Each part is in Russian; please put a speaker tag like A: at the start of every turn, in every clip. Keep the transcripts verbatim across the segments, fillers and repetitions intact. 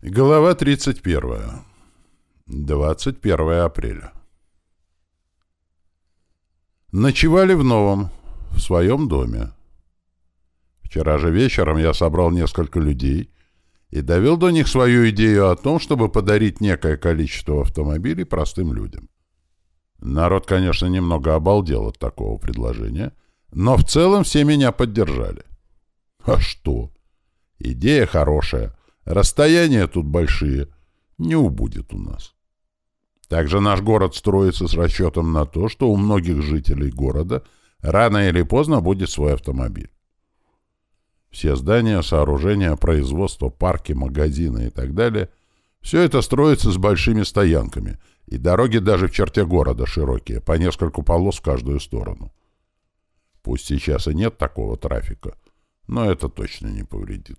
A: Глава тридцать первая. двадцать первое апреля. Ночевали в новом, в своем доме. Вчера же вечером я собрал несколько людей и довел до них свою идею о том, чтобы подарить некое количество автомобилей простым людям. Народ, конечно, немного обалдел от такого предложения, но в целом все меня поддержали. А что? Идея хорошая. Расстояния тут большие. Не убудет у нас. Также наш город строится с расчетом на то, что у многих жителей города рано или поздно будет свой автомобиль. Все здания, сооружения, производство, парки, магазины и так далее — все это строится с большими стоянками, и дороги даже в черте города широкие, по нескольку полос в каждую сторону. Пусть сейчас и нет такого трафика, но это точно не повредит.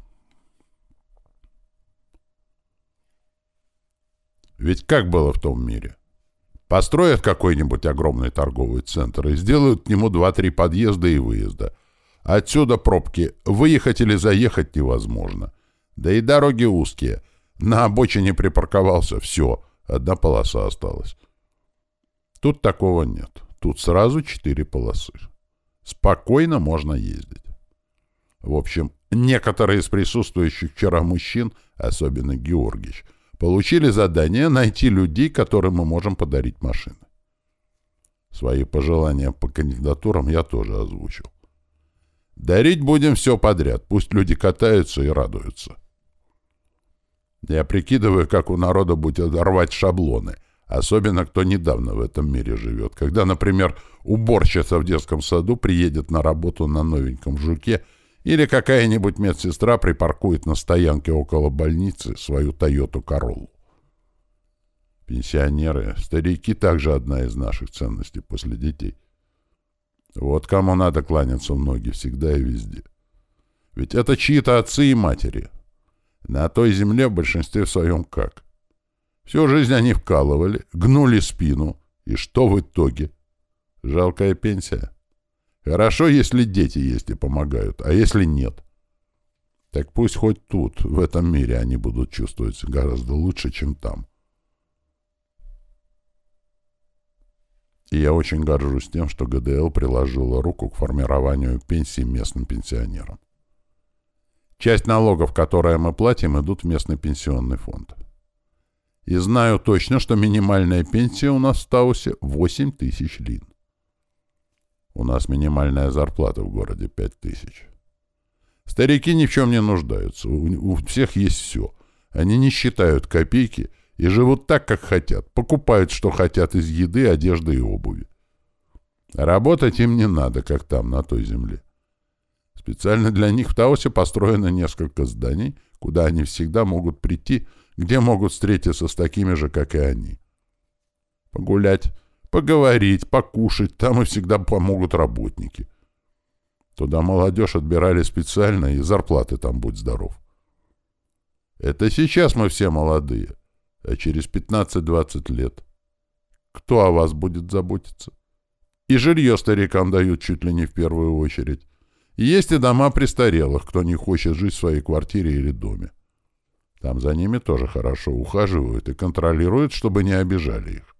A: Ведь как было в том мире? Построят какой-нибудь огромный торговый центр и сделают к нему два-три подъезда и выезда. Отсюда пробки, выехать или заехать невозможно. Да и дороги узкие. На обочине припарковался, все, одна полоса осталась. Тут такого нет. Тут сразу четыре полосы. Спокойно можно ездить. В общем, некоторые из присутствующих вчера мужчин, особенно Георгич, получили задание найти людей, которым мы можем подарить машины. Свои пожелания по кандидатурам я тоже озвучил. Дарить будем все подряд, пусть люди катаются и радуются. Я прикидываю, как у народа будет рвать шаблоны, особенно кто недавно в этом мире живет. Когда, например, уборщица в детском саду приедет на работу на новеньком «Жуке», или какая-нибудь медсестра припаркует на стоянке около больницы свою «Тойоту Короллу». Пенсионеры, старики — также одна из наших ценностей после детей. Вот кому надо кланяться в ноги всегда и везде. Ведь это чьи-то отцы и матери. На той земле в большинстве своем как? Всю жизнь они вкалывали, гнули спину. И что в итоге? Жалкая пенсия. Хорошо, если дети есть и помогают, а если нет? Так пусть хоть тут, в этом мире, они будут чувствовать себя гораздо лучше, чем там. И я очень горжусь тем, что ГДЛ приложила руку к формированию пенсий местным пенсионерам. Часть налогов, которые мы платим, идут в местный пенсионный фонд. И знаю точно, что минимальная пенсия у нас в Таусе восемь тысяч лин. У нас минимальная зарплата в городе пять тысяч. Старики ни в чем не нуждаются. У, у всех есть все. Они не считают копейки и живут так, как хотят. Покупают, что хотят из еды, одежды и обуви. Работать им не надо, как там, на той земле. Специально для них в Таосе построено несколько зданий, куда они всегда могут прийти, где могут встретиться с такими же, как и они. Погулять, поговорить, покушать, там и всегда помогут работники. Туда молодежь отбирали специально, и зарплаты там, будь здоров. Это сейчас мы все молодые, а через пятнадцать-двадцать лет кто о вас будет заботиться? И жилье старикам дают чуть ли не в первую очередь. Есть и дома престарелых, кто не хочет жить в своей квартире или доме. Там за ними тоже хорошо ухаживают и контролируют, чтобы не обижали их.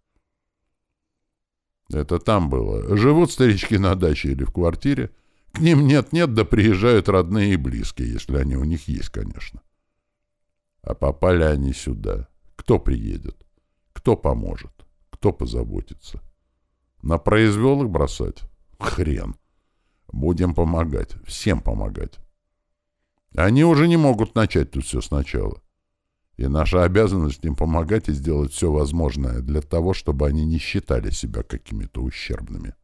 A: Это там было. Живут старички на даче или в квартире. К ним нет-нет, да приезжают родные и близкие, если они у них есть, конечно. А попали они сюда. Кто приедет? Кто поможет? Кто позаботится? На произвол их бросать? Хрен. Будем помогать. Всем помогать. Они уже не могут начать тут все сначала. И наша обязанность им помогать и сделать все возможное для того, чтобы они не считали себя какими-то ущербными.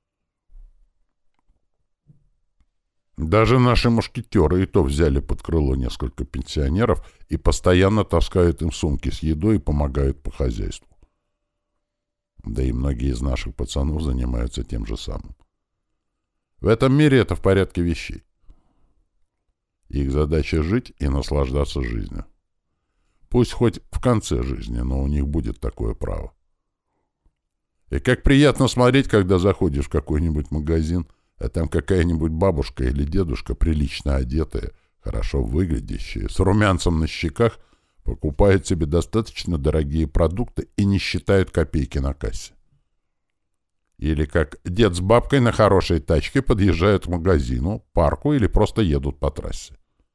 A: Даже наши мушкетеры и то взяли под крыло несколько пенсионеров и постоянно таскают им сумки с едой и помогают по хозяйству. Да и многие из наших пацанов занимаются тем же самым. В этом мире это в порядке вещей. Их задача — жить и наслаждаться жизнью. Пусть хоть в конце жизни, но у них будет такое право. И как приятно смотреть, когда заходишь в какой-нибудь магазин, а там какая-нибудь бабушка или дедушка, прилично одетые, хорошо выглядящие, с румянцем на щеках, Покупают себе достаточно дорогие продукты и не считают копейки на кассе. Или как дед с бабкой на хорошей тачке подъезжают к магазину, парку или просто едут по трассе.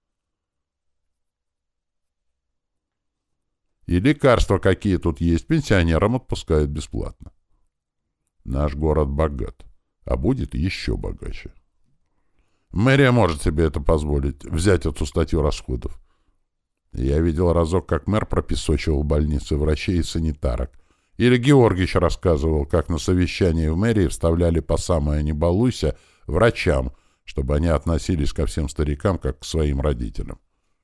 A: И лекарства, какие тут есть, пенсионерам отпускают бесплатно. Наш город богат, а будет еще богаче. Мэрия может себе это позволить, взять эту статью расходов. Я видел разок, как мэр пропесочивал больницы врачей и санитарок. Или Георгиевич рассказывал, как на совещании в мэрии вставляли по самое не балуйся врачам, чтобы они относились ко всем старикам, как к своим родителям.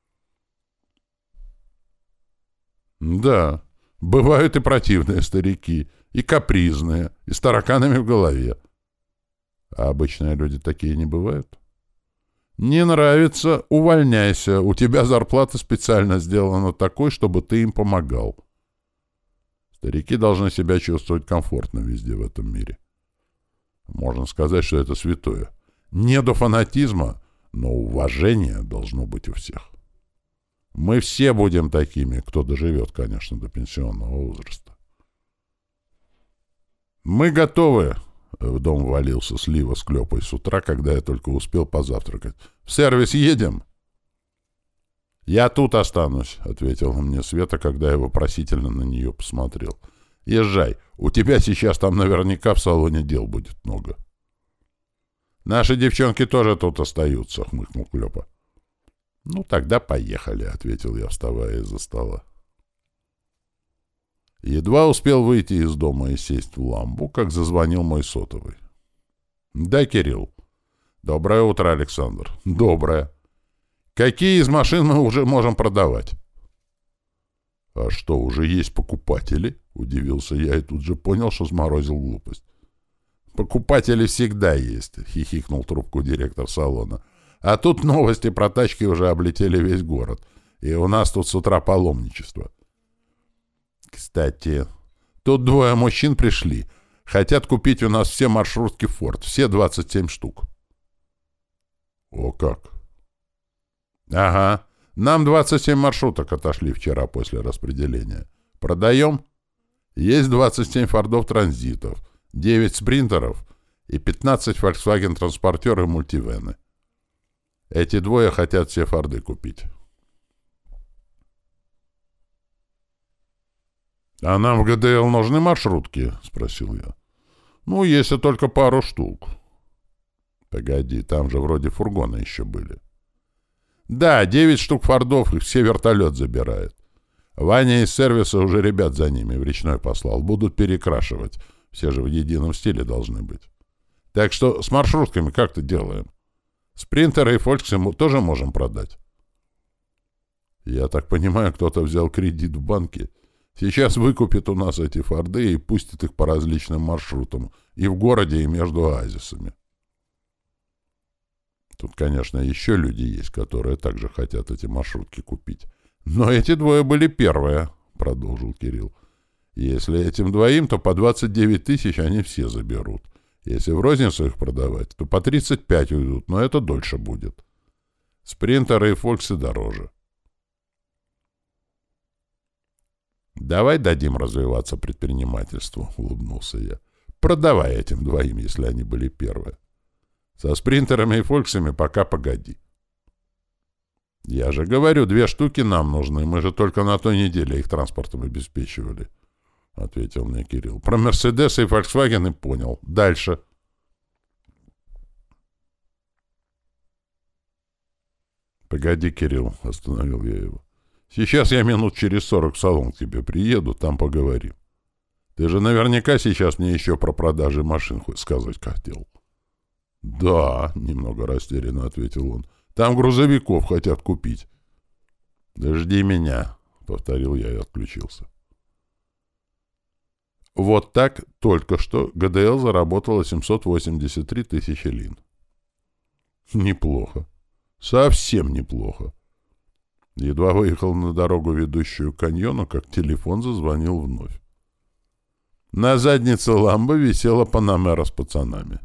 A: Да, бывают и противные старики, и капризные, и с тараканами в голове. А обычные люди такие не бывают? Не нравится — увольняйся, у тебя зарплата специально сделана такой, чтобы ты им помогал. Старики должны себя чувствовать комфортно везде в этом мире. Можно сказать, что это святое. Не до фанатизма, но уважение должно быть у всех. Мы все будем такими, кто доживет, конечно, до пенсионного возраста. Мы готовы. В дом валился Слива с Клёпой с утра, когда я только успел позавтракать. В сервис едем? «Я тут останусь», — ответила мне Света, когда я вопросительно на нее посмотрел. «Езжай. У тебя сейчас там наверняка в салоне дел будет много». «Наши девчонки тоже тут остаются», — хмыкнул Клёпа. «Ну, тогда поехали», — ответил я, вставая из-за стола. Едва успел выйти из дома и сесть в ламбу, как зазвонил мой сотовый. «Да, Кирилл». «Доброе утро, Александр». «Доброе. Какие из машин мы уже можем продавать?» «А что, уже есть покупатели?» — удивился я и тут же понял, что сморозил глупость. «Покупатели всегда есть», — хихикнул трубку директор салона. «А тут новости про тачки уже облетели весь город, и у нас тут с утра паломничество». «Кстати, тут двое мужчин пришли. Хотят купить у нас все маршрутки «Форд», все двадцать семь штук». «О как!» «Ага. Нам двадцать семь маршруток отошли вчера после распределения. Продаем? Есть двадцать семь «Фордов» транзитов, девять спринтеров и пятнадцать «Фольксваген-транспортеры» мультивены. Эти двое хотят все «Форды» купить». «А нам в ГДЛ нужны маршрутки?» — спросил я. «Ну, если только пару штук». «Погоди, там же вроде фургоны еще были». «Да, девять штук «Фордов», их все вертолет забирает. Ваня из сервиса уже ребят за ними в речной послал. Будут перекрашивать. Все же в едином стиле должны быть. Так что с маршрутками как-то делаем. Спринтеры и «Фольксы» мы тоже можем продать». «Я так понимаю, кто-то взял кредит в банке. Сейчас выкупит у нас эти «Форды» и пустит их по различным маршрутам и в городе, и между оазисами. Тут, конечно, еще люди есть, которые также хотят эти маршрутки купить. Но эти двое были первые, — продолжил Кирилл. Если этим двоим, то по двадцать девять тысяч они все заберут. Если в розницу их продавать, то по тридцать пять уйдут, но это дольше будет. Спринтеры и «Фольксы» дороже. «Давай дадим развиваться предпринимательству», — улыбнулся я. «Продавай этим двоим, если они были первые. Со спринтерами и «Фольксами» пока погоди». «Я же говорю, две штуки нам нужны. Мы же только на той неделе их транспортом обеспечивали», — ответил мне Кирилл. «Про «Мерседесы» и «Фольксвагены» понял. Дальше». «Погоди, Кирилл», — остановил я его. «Сейчас я минут через сорок в салон к тебе приеду, там поговорим. Ты же наверняка сейчас мне еще про продажи машин хоть сказать хотел». «Да», — немного растерянно ответил он. «Там грузовиков хотят купить». «Да жди меня», — повторил я и отключился. Вот так только что ГДЛ заработала семьсот восемьдесят три тысячи лин. Неплохо. Совсем неплохо. Едва выехал на дорогу, ведущую к каньону, как телефон зазвонил вновь. На заднице ламбы висела Панамера с пацанами.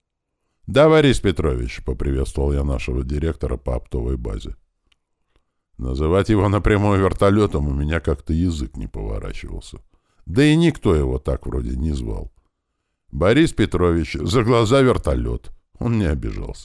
A: «Да, Борис Петрович», — поприветствовал я нашего директора по оптовой базе. Называть его напрямую вертолетом у меня как-то язык не поворачивался. Да и никто его так вроде не звал. Борис Петрович, за глаза вертолет. Он не обижался.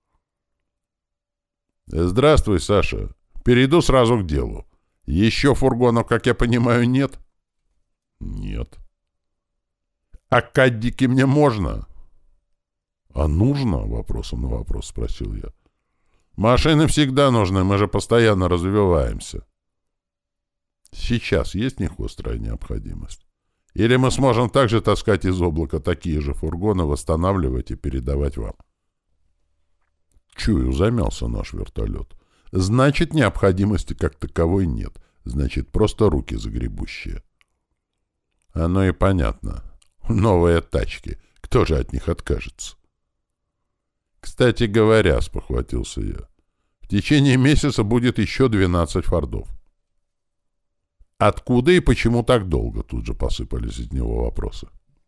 A: «Здравствуй, Саша. Перейду сразу к делу. Еще фургонов, как я понимаю, нет?» «Нет». «А каддики мне можно?» «А нужно?» — вопросом на вопрос спросил я. «Машины всегда нужны, мы же постоянно развиваемся». «Сейчас есть в них острая необходимость? Или мы сможем также таскать из облака такие же фургоны, восстанавливать и передавать вам?» Чую, замялся наш вертолет. «Значит, необходимости как таковой нет. Значит, просто руки загребущие». «Оно и понятно. Новые тачки. Кто же от них откажется?» «Кстати говоря, — спохватился я, — в течение месяца будет еще двенадцать фордов». «Откуда и почему так долго?» — тут же посыпались из него вопросы.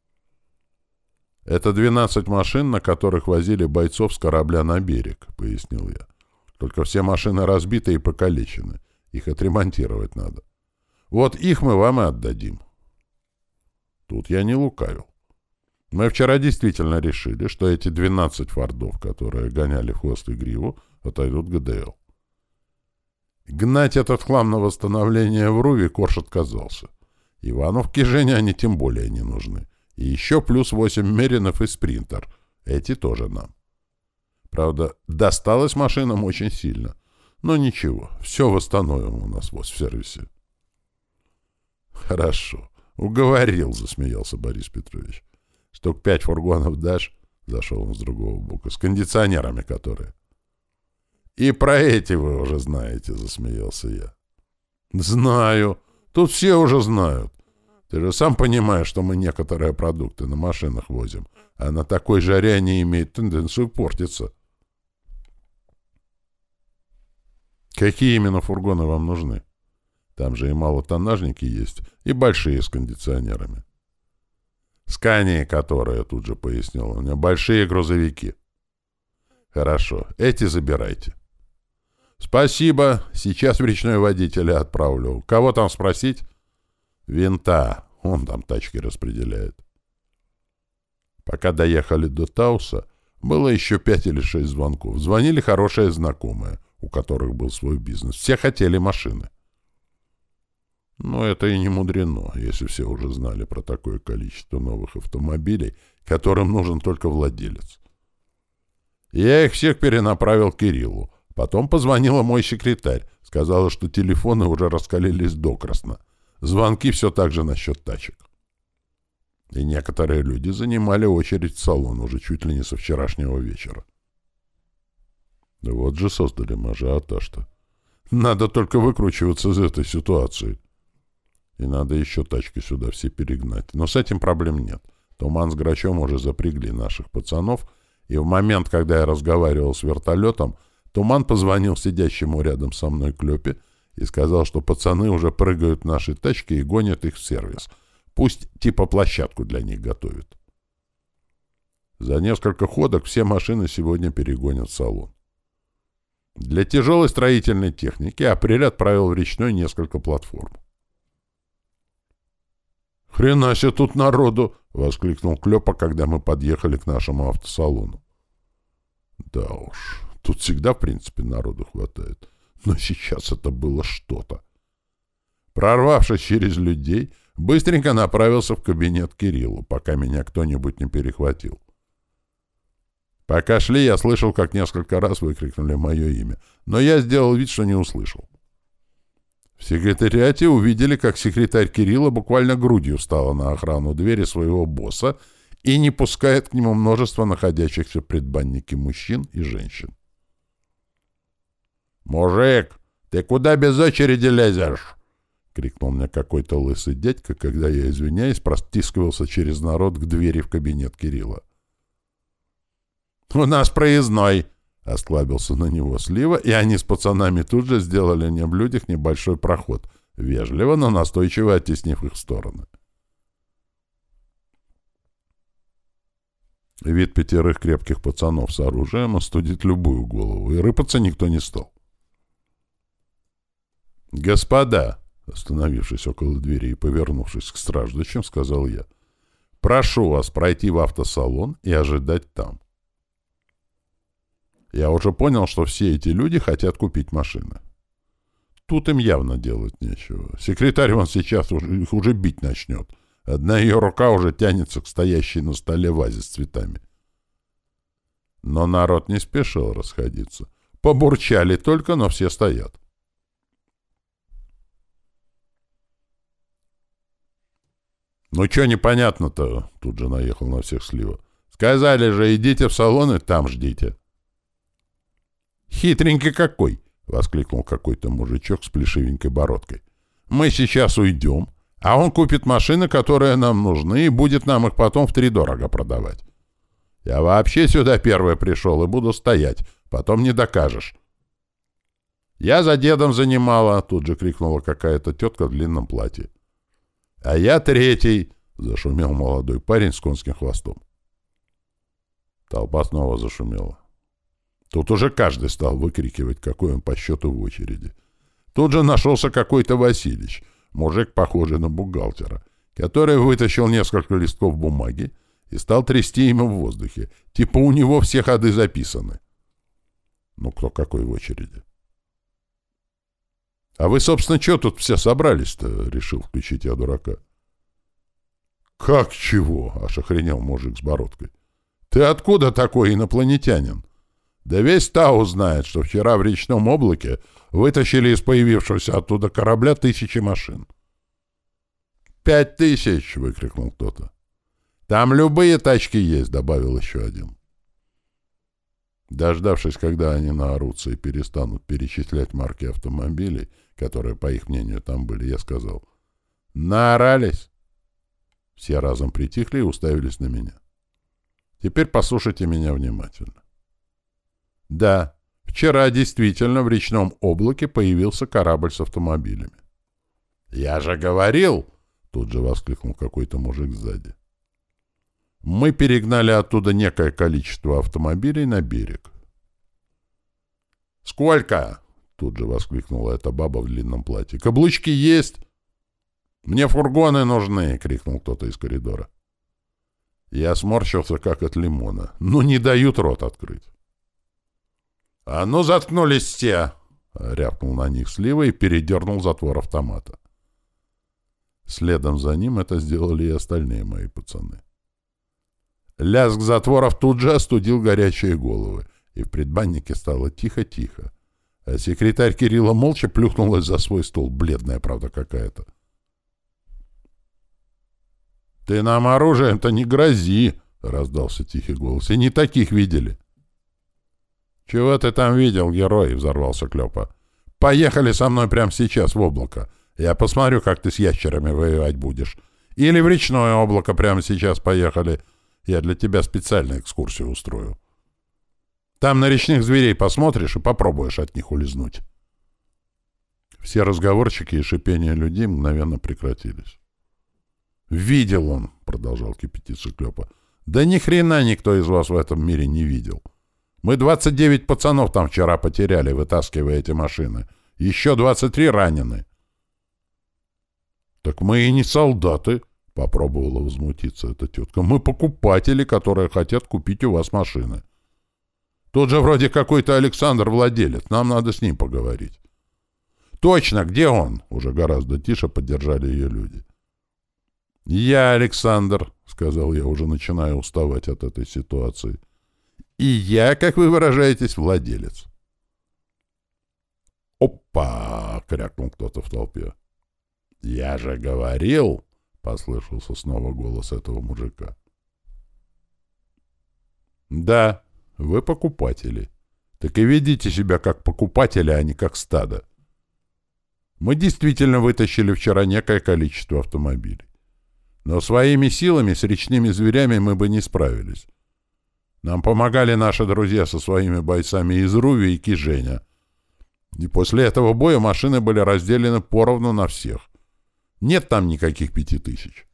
A: «Это двенадцать машин, на которых возили бойцов с корабля на берег», — пояснил я. «Только все машины разбиты и покалечены. Их отремонтировать надо. Вот их мы вам и отдадим». Тут я не лукавил. Мы вчера действительно решили, что эти двенадцать фордов, которые гоняли хвост и гриву, отойдут ГДЛ. Гнать этот хлам на восстановление в Руве Корж отказался. Ивановке Жене они тем более не нужны. И еще плюс восемь Меринов и Спринтер. Эти тоже нам. Правда, досталось машинам очень сильно. Но ничего, все восстановим у нас в сервисе. Хорошо. Уговорил, засмеялся Борис Петрович. Штук пять фургонов дашь? Зашел он с другого бока. С кондиционерами которые. И про эти вы уже знаете, засмеялся я. Знаю. Тут все уже знают. Ты же сам понимаешь, что мы некоторые продукты на машинах возим, а на такой жаре они имеют тенденцию портиться. Какие именно фургоны вам нужны? Там же и малотоннажники есть, и большие с кондиционерами. Скании, которые, тут же пояснил у меня, большие грузовики. Хорошо, эти забирайте. Спасибо, сейчас в речной водителя отправлю. Кого там спросить? Винта, он там тачки распределяет. Пока доехали до Тауса, было еще пять или шесть звонков. Звонили хорошие знакомые, у которых был свой бизнес. Все хотели машины. Но это и не мудрено, если все уже знали про такое количество новых автомобилей, которым нужен только владелец. Я их всех перенаправил к Кириллу. Потом позвонила мой секретарь. Сказала, что телефоны уже раскалились докрасно. Звонки все так же насчет тачек. И некоторые люди занимали очередь в салон уже чуть ли не со вчерашнего вечера. Вот же создали мы ажиотаж-то. Надо только выкручиваться из этой ситуации. И надо еще тачки сюда все перегнать. Но с этим проблем нет. Туман с Грачом уже запрягли наших пацанов, и в момент, когда я разговаривал с вертолетом, Туман позвонил сидящему рядом со мной Клёпе и сказал, что пацаны уже прыгают в наши тачки и гонят их в сервис. Пусть типа площадку для них готовят. За несколько ходок все машины сегодня перегонят в салон. Для тяжелой строительной техники Апрель отправил в речной несколько платформ. «Хрена себе тут народу!» — воскликнул Клёпа, когда мы подъехали к нашему автосалону. Да уж, тут всегда, в принципе, народу хватает. Но сейчас это было что-то. Прорвавшись через людей, быстренько направился в кабинет Кириллу, пока меня кто-нибудь не перехватил. Пока шли, я слышал, как несколько раз выкрикнули мое имя, но я сделал вид, что не услышал. В секретариате увидели, как секретарь Кирилла буквально грудью встала на охрану двери своего босса и не пускает к нему множество находящихся в предбаннике мужчин и женщин. «Мужик, ты куда без очереди лезешь?» — крикнул мне какой-то лысый дядька, когда я, извиняясь, протискивался через народ к двери в кабинет Кирилла. «У нас проездной!» — осклабился на него Слива, и они с пацанами тут же сделали мне в людях небольшой проход, вежливо, но настойчиво оттеснив их в стороны. Вид пятерых крепких пацанов с оружием остудит любую голову, и рыпаться никто не стал. «Господа!» — остановившись около двери и повернувшись к страждущим, сказал я. «Прошу вас пройти в автосалон и ожидать там». Я уже понял, что все эти люди хотят купить машины. Тут им явно делать нечего. Секретарь вон сейчас уже, их уже бить начнет. Одна ее рука уже тянется к стоящей на столе вазе с цветами. Но народ не спешил расходиться. Побурчали только, но все стоят. «Ну, что непонятно-то?» — тут же наехал на всех Слива. «Сказали же, идите в салон и там ждите». «Хитренький какой!» — воскликнул какой-то мужичок с плешивенькой бородкой. «Мы сейчас уйдем, а он купит машины, которые нам нужны, и будет нам их потом втридорого продавать. Я вообще сюда первый пришел и буду стоять, потом не докажешь». «Я за дедом занимала!» — тут же крикнула какая-то тетка в длинном платье. «А я третий!» — зашумел молодой парень с конским хвостом. Толпа снова зашумела. Тут уже каждый стал выкрикивать, какой он по счету в очереди. Тут же нашелся какой-то Василич, мужик, похожий на бухгалтера, который вытащил несколько листков бумаги и стал трясти ими в воздухе. Типа у него все ходы записаны. Ну, кто какой в очереди? «А вы, собственно, что тут все собрались-то?» — решил включить я дурака. «Как чего?» — аж охренел мужик с бородкой. «Ты откуда такой инопланетянин? Да весь Тау знает, что вчера в речном облаке вытащили из появившегося оттуда корабля тысячи машин». «Пять тысяч!» — выкрикнул кто-то. «Там любые тачки есть!» — добавил еще один. Дождавшись, когда они наорутся и перестанут перечислять марки автомобилей, которые, по их мнению, там были, я сказал: «Наорались!» Все разом притихли и уставились на меня. Теперь послушайте меня внимательно. Да, вчера действительно в речном облаке появился корабль с автомобилями. «Я же говорил!» — тут же воскликнул какой-то мужик сзади. Мы перегнали оттуда некое количество автомобилей на берег. «Сколько?» — тут же воскликнула эта баба в длинном платье. «Каблучки есть!» «Мне фургоны нужны!» — крикнул кто-то из коридора. Я сморщился, как от лимона. Ну, не дают рот открыть. «А ну, заткнулись все!» — рявкнул на них Слива и передернул затвор автомата. Следом за ним это сделали и остальные мои пацаны. Лязг затворов тут же остудил горячие головы, и в предбаннике стало тихо-тихо. А секретарь Кирилла молча плюхнулась за свой стол, бледная, правда, какая-то. «Ты нам оружием-то не грози!» — раздался тихий голос. «И не таких видели!» «Чего ты там видел, герой?» — взорвался Клёпа. «Поехали со мной прямо сейчас в облако. Я посмотрю, как ты с ящерами воевать будешь. Или в речное облако прямо сейчас поехали. Я для тебя специальную экскурсию устрою. Там на речных зверей посмотришь и попробуешь от них улизнуть». Все разговорчики и шипения людей мгновенно прекратились. «Видел он», — продолжал кипятиться Клёпа. «Да ни хрена никто из вас в этом мире не видел. Мы двадцать девять пацанов там вчера потеряли, вытаскивая эти машины. Еще двадцать три ранены». «Так мы и не солдаты», — попробовала возмутиться эта тетка. «Мы покупатели, которые хотят купить у вас машины. Тут же вроде какой-то Александр владелец, нам надо с ним поговорить». «Точно, где он?» — уже гораздо тише поддержали ее люди. «Я Александр», — сказал я, уже начиная уставать от этой ситуации. «И я, как вы выражаетесь, владелец». «Опа!» — крякнул кто-то в толпе. «Я же говорил!» — послышался снова голос этого мужика. «Да, вы покупатели. Так и ведите себя как покупатели, а не как стадо. Мы действительно вытащили вчера некое количество автомобилей. Но своими силами с речными зверями мы бы не справились. Нам помогали наши друзья со своими бойцами из Руви и Киженя. И после этого боя машины были разделены поровну на всех. Нет там никаких пяти тысяч».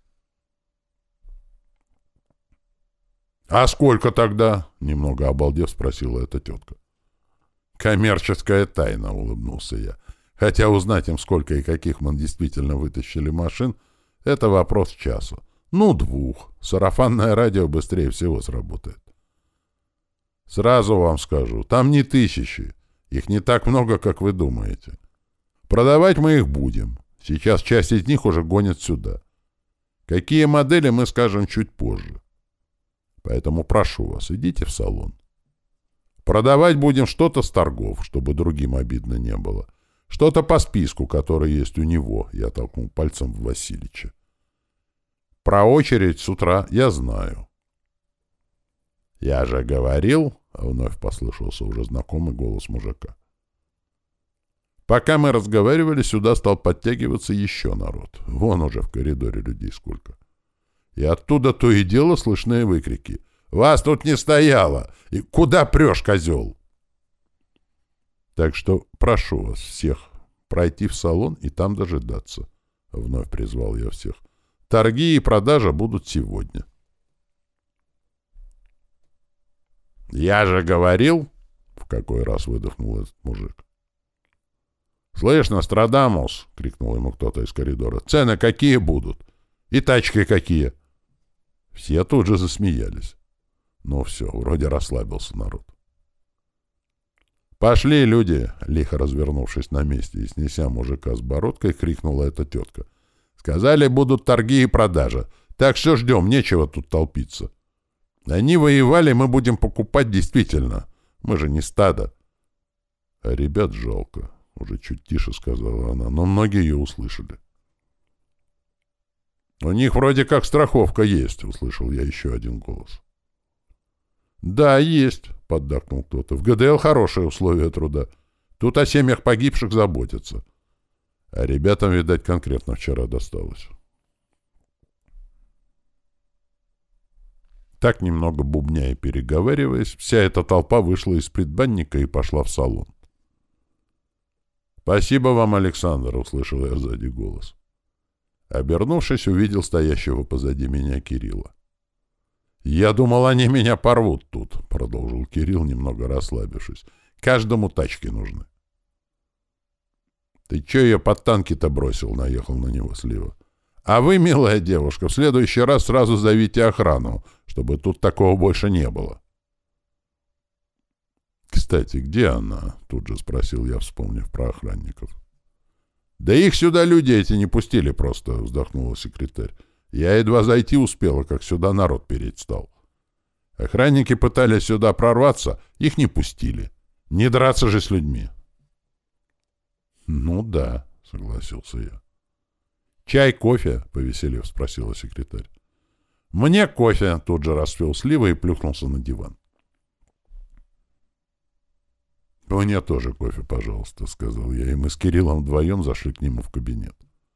A: «А сколько тогда?» — немного обалдев спросила эта тетка. «Коммерческая тайна», — улыбнулся я. Хотя узнать им, сколько и каких мы действительно вытащили машин, это вопрос часу. Ну, двух. Сарафанное радио быстрее всего сработает. Сразу вам скажу, там не тысячи. Их не так много, как вы думаете. Продавать мы их будем. Сейчас часть из них уже гонят сюда. Какие модели, мы скажем чуть позже. Поэтому прошу вас, идите в салон. Продавать будем что-то с торгов, чтобы другим обидно не было. Что-то по списку, который есть у него, я толкнул пальцем в Васильича. Про очередь с утра я знаю. Я же говорил, а вновь послышался уже знакомый голос мужика. Пока мы разговаривали, сюда стал подтягиваться еще народ. Вон уже в коридоре людей сколько. И оттуда то и дело слышны выкрики. «Вас тут не стояло! И куда прешь, козел?» Так что прошу вас всех пройти в салон и там дожидаться. Вновь призвал я всех. Торги и продажа будут сегодня. «Я же говорил!» — в какой раз выдохнул этот мужик. «Слышь, Нострадамус!» — крикнул ему кто-то из коридора. «Цены какие будут? И тачки какие?» Все тут же засмеялись. Ну все, вроде расслабился народ. «Пошли, люди!» — лихо развернувшись на месте и снеся мужика с бородкой, крикнула эта тетка. «Сказали, будут торги и продажа. Так что ждем, нечего тут толпиться. Они воевали, мы будем покупать действительно. Мы же не стадо». «А ребят жалко», — уже чуть тише сказала она, но многие ее услышали. «У них вроде как страховка есть», — услышал я еще один голос. «Да, есть», — поддакнул кто-то. «В ГДЛ хорошие условия труда. Тут о семьях погибших заботятся. А ребятам, видать, конкретно вчера досталось». Так, немного бубня и переговариваясь, вся эта толпа вышла из предбанника и пошла в салон. «Спасибо вам, Александр», — услышал я сзади голос. Обернувшись, увидел стоящего позади меня Кирилла. «Я думал, они меня порвут тут», — продолжил Кирилл, немного расслабившись. «Каждому тачки нужны». «Ты че ее под танки-то бросил?» — наехал на него слева. «А вы, милая девушка, в следующий раз сразу зовите охрану, чтобы тут такого больше не было». «Кстати, где она?» — тут же спросил я, вспомнив про охранников. «Да их сюда люди эти не пустили просто», — вздохнула секретарь. «Я едва зайти успела, как сюда народ переть стал. Охранники пытались сюда прорваться, их не пустили. Не драться же с людьми». «Ну да», — согласился я. «Чай, кофе?» — повеселев спросила секретарь. «Мне кофе», — тут же расцвел слива и плюхнулся на диван. «Мне тоже кофе, пожалуйста», — сказал я, и мы с Кириллом вдвоем зашли к нему в кабинет.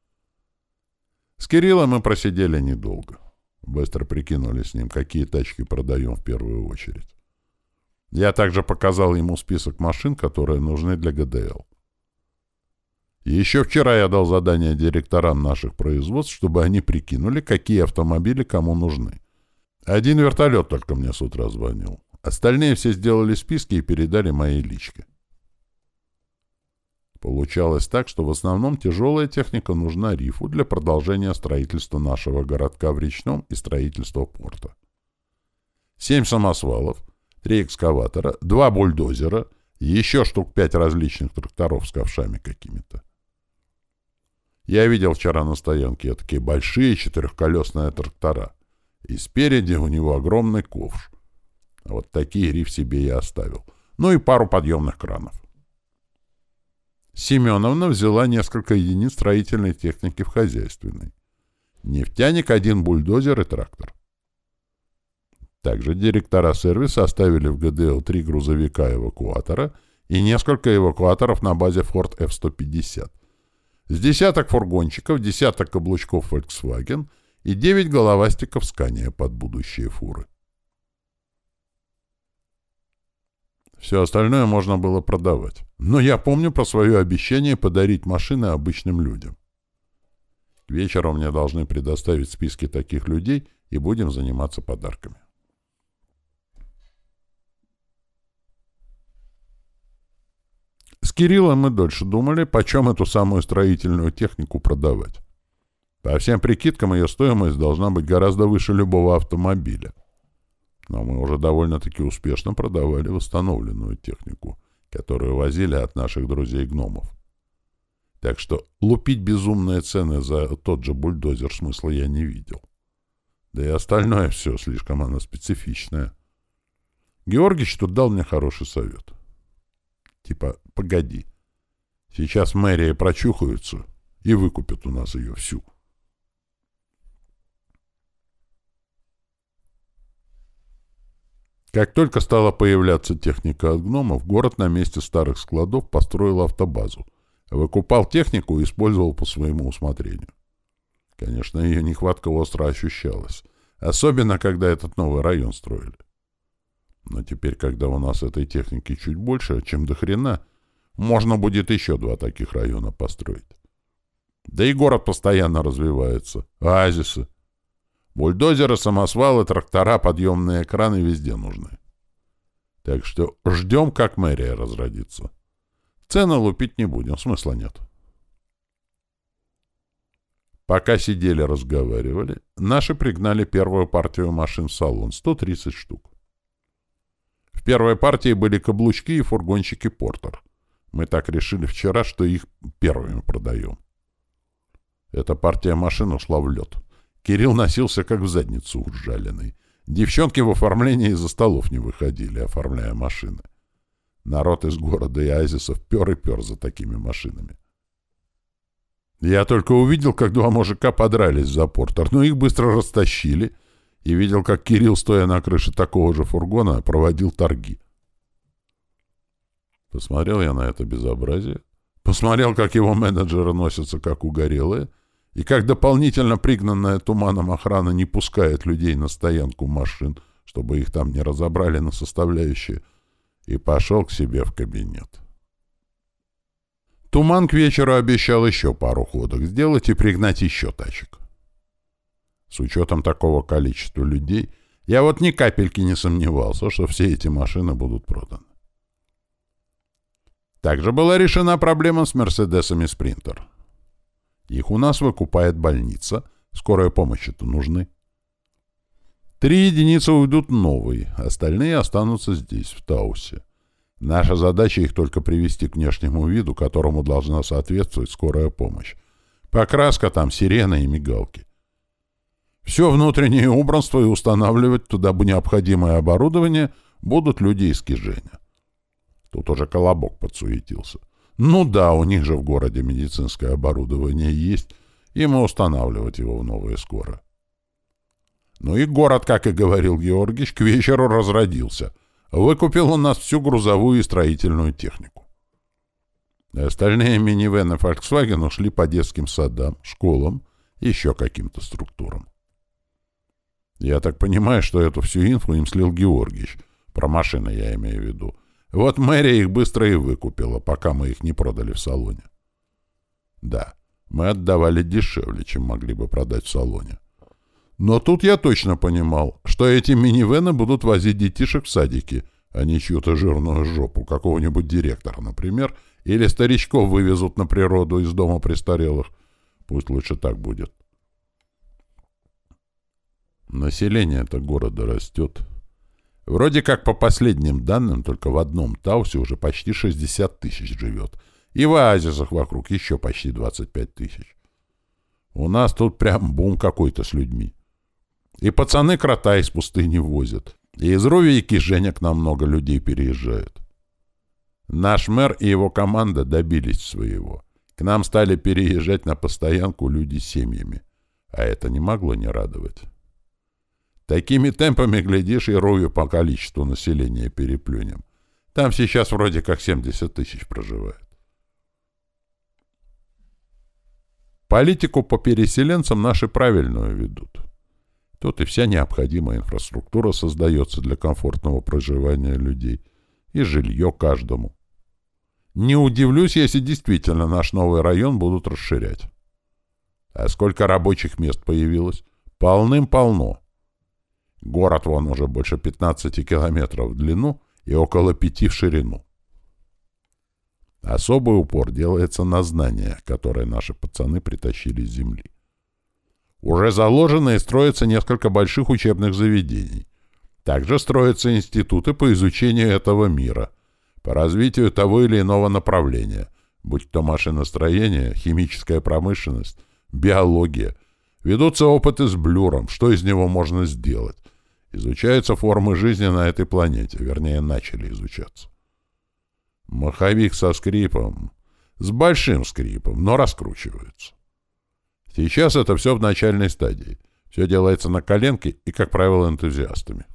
A: С Кириллом мы просидели недолго. Быстро прикинули с ним, какие тачки продаем в первую очередь. Я также показал ему список машин, которые нужны для ГДЛ. Еще вчера я дал задание директорам наших производств, чтобы они прикинули, какие автомобили кому нужны. Один вертолет только мне с утра звонил. Остальные все сделали списки и передали моей личке. Получалось так, что в основном тяжелая техника нужна Рифу для продолжения строительства нашего городка в Речном и строительства порта. Семь самосвалов, три экскаватора, два бульдозера, еще штук пять различных тракторов с ковшами какими-то. Я видел вчера на стоянке такие большие четырехколесные трактора, и спереди у него огромный ковш. Вот такие Риф себе я оставил. Ну и пару подъемных кранов. Семеновна взяла несколько единиц строительной техники в хозяйственной. Нефтяник, один бульдозер и трактор. Также директора сервиса оставили в ГДЛ три грузовика-эвакуатора и несколько эвакуаторов на базе Ford эф сто пятьдесят. С десяток фургончиков, десяток каблучков Volkswagen и девять головастиков Scania под будущие фуры. Все остальное можно было продавать. Но я помню про свое обещание подарить машины обычным людям. К вечеру мне должны предоставить списки таких людей, и будем заниматься подарками. С Кириллом мы дольше думали, почем эту самую строительную технику продавать. По всем прикидкам, ее стоимость должна быть гораздо выше любого автомобиля. Но мы уже довольно-таки успешно продавали восстановленную технику, которую возили от наших друзей-гномов. Так что лупить безумные цены за тот же бульдозер смысла я не видел. Да и остальное все слишком оно специфичное. Георгич тут дал мне хороший совет. Типа, погоди, сейчас мэрии прочухаются и выкупят у нас ее всю. Как только стала появляться техника от гномов, город на месте старых складов построил автобазу, выкупал технику и использовал по своему усмотрению. Конечно, ее нехватка остро ощущалась, особенно когда этот новый район строили. Но теперь, когда у нас этой техники чуть больше, чем до хрена, можно будет еще два таких района построить. Да и город постоянно развивается. Оазисы. Бульдозеры, самосвалы, трактора, подъемные краны везде нужны. Так что ждем, как мэрия разродится. Цены лупить не будем, смысла нет. Пока сидели, разговаривали, наши пригнали первую партию машин в салон, сто тридцать штук. В первой партии были каблучки и фургончики «Портер». Мы так решили вчера, что их первыми продаем. Эта партия машин ушла в лед. Кирилл носился, как в задницу ужаленный. Девчонки в оформлении из-за столов не выходили, оформляя машины. Народ из города и оазисов пер и пер за такими машинами. Я только увидел, как два мужика подрались за «Портер», но их быстро растащили, и видел, как Кирилл, стоя на крыше такого же фургона, проводил торги. Посмотрел я на это безобразие, посмотрел, как его менеджеры носятся, как угорелые, и как дополнительно пригнанная туманом охрана не пускает людей на стоянку машин, чтобы их там не разобрали на составляющие, и пошел к себе в кабинет. Туман к вечеру обещал еще пару ходок сделать и пригнать еще тачек. С учетом такого количества людей, я вот ни капельки не сомневался, что все эти машины будут проданы. Также была решена проблема с «Мерседесами Спринтер». Их у нас выкупает больница, скорая помощь-то нужны. Три единицы уйдут новые, остальные останутся здесь, в Таусе. Наша задача их только привести к внешнему виду, которому должна соответствовать скорая помощь. Покраска там, сирена и мигалки. Все внутреннее убранство и устанавливать туда бы необходимое оборудование будут люди из Киженя. Тут уже Колобок подсуетился. Ну да, у них же в городе медицинское оборудование есть, им и устанавливать его в новые скоро. Ну и город, как и говорил Георгич, к вечеру разродился. Выкупил у нас всю грузовую и строительную технику. Остальные минивены Volkswagen ушли по детским садам, школам и еще каким-то структурам. Я так понимаю, что эту всю инфу им слил Георгич. Про машины я имею в виду. Вот мэрия их быстро и выкупила, пока мы их не продали в салоне. Да, мы отдавали дешевле, чем могли бы продать в салоне. Но тут я точно понимал, что эти минивены будут возить детишек в садики, а не чью-то жирную жопу какого-нибудь директора, например, или старичков вывезут на природу из дома престарелых. Пусть лучше так будет. Население-то города растет. Вроде как по последним данным только в одном Таусе уже почти шестьдесят тысяч живет. И в оазисах вокруг еще почти двадцать пять тысяч. У нас тут прям бум какой-то с людьми. И пацаны крота из пустыни возят. И из Рови и Киженя к нам много людей переезжают. Наш мэр и его команда добились своего. К нам стали переезжать на постоянку люди с семьями. А это не могло не радовать. Такими темпами, глядишь, и Ровью по количеству населения переплюнем. Там сейчас вроде как семьдесят тысяч проживает. Политику по переселенцам наши правильную ведут. Тут и вся необходимая инфраструктура создается для комфортного проживания людей. И жилье каждому. Не удивлюсь, если действительно наш новый район будут расширять. А сколько рабочих мест появилось? Полным-полно. Город вон уже больше пятнадцати километров в длину и около пяти в ширину. Особый упор делается на знания, которые наши пацаны притащили с земли. Уже заложено и строится несколько больших учебных заведений. Также строятся институты по изучению этого мира, по развитию того или иного направления, будь то машиностроение, химическая промышленность, биология. Ведутся опыты с блюром, что из него можно сделать. Изучаются формы жизни на этой планете, вернее, начали изучаться. Маховик со скрипом, с большим скрипом, но раскручивается. Сейчас это все в начальной стадии. Все делается на коленке и, как правило, энтузиастами.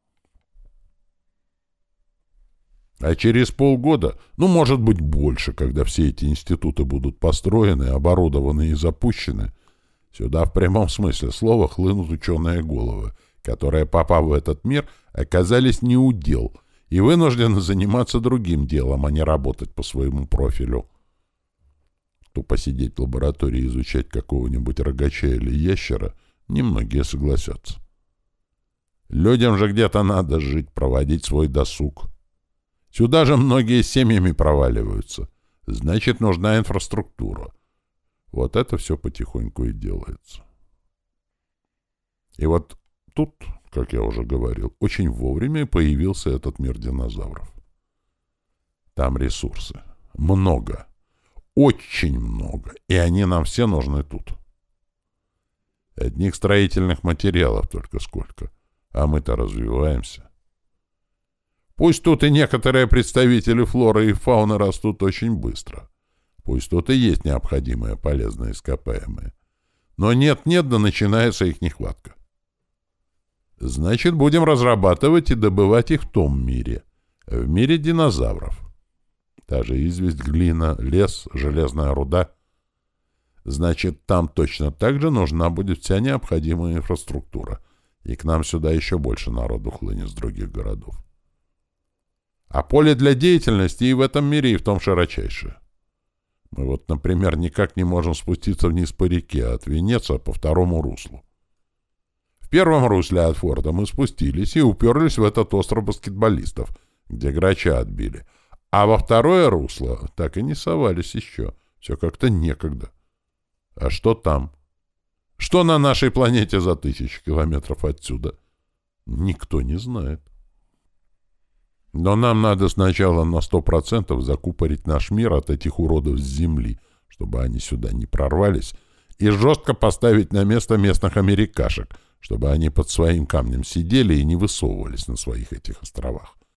A: А через полгода, ну, может быть, больше, когда все эти институты будут построены, оборудованы и запущены, сюда в прямом смысле слова хлынут ученые головы, которые, попав в этот мир, оказались не у дел и вынуждены заниматься другим делом, а не работать по своему профилю. То посидеть в лаборатории и изучать какого-нибудь рогача или ящера немногие согласятся. Людям же где-то надо жить, проводить свой досуг. Сюда же многие семьями проваливаются. Значит, нужна инфраструктура. Вот это все потихоньку и делается. И вот тут, как я уже говорил, очень вовремя появился этот мир динозавров. Там ресурсы. Много. Очень много. И они нам все нужны тут. Одних строительных материалов только сколько. А мы-то развиваемся. Пусть тут и некоторые представители флоры и фауны растут очень быстро. Пусть тут и есть необходимые полезные ископаемые. Но нет-нет, да начинается их нехватка. Значит, будем разрабатывать и добывать их в том мире. В мире динозавров. Та же известь, глина, лес, железная руда. Значит, там точно так же нужна будет вся необходимая инфраструктура. И к нам сюда еще больше народу хлынет с других городов. А поле для деятельности и в этом мире, и в том широчайшее. Мы вот, например, никак не можем спуститься вниз по реке от Венеции по второму руслу. В первом русле от форта мы спустились и уперлись в этот остров баскетболистов, где грача отбили. А во второе русло так и не совались еще. Все как-то некогда. А что там? Что на нашей планете за тысячи километров отсюда? Никто не знает. Но нам надо сначала на сто процентов закупорить наш мир от этих уродов с земли, чтобы они сюда не прорвались, и жестко поставить на место местных америкашек, чтобы они под своим камнем сидели и не высовывались на своих этих островах.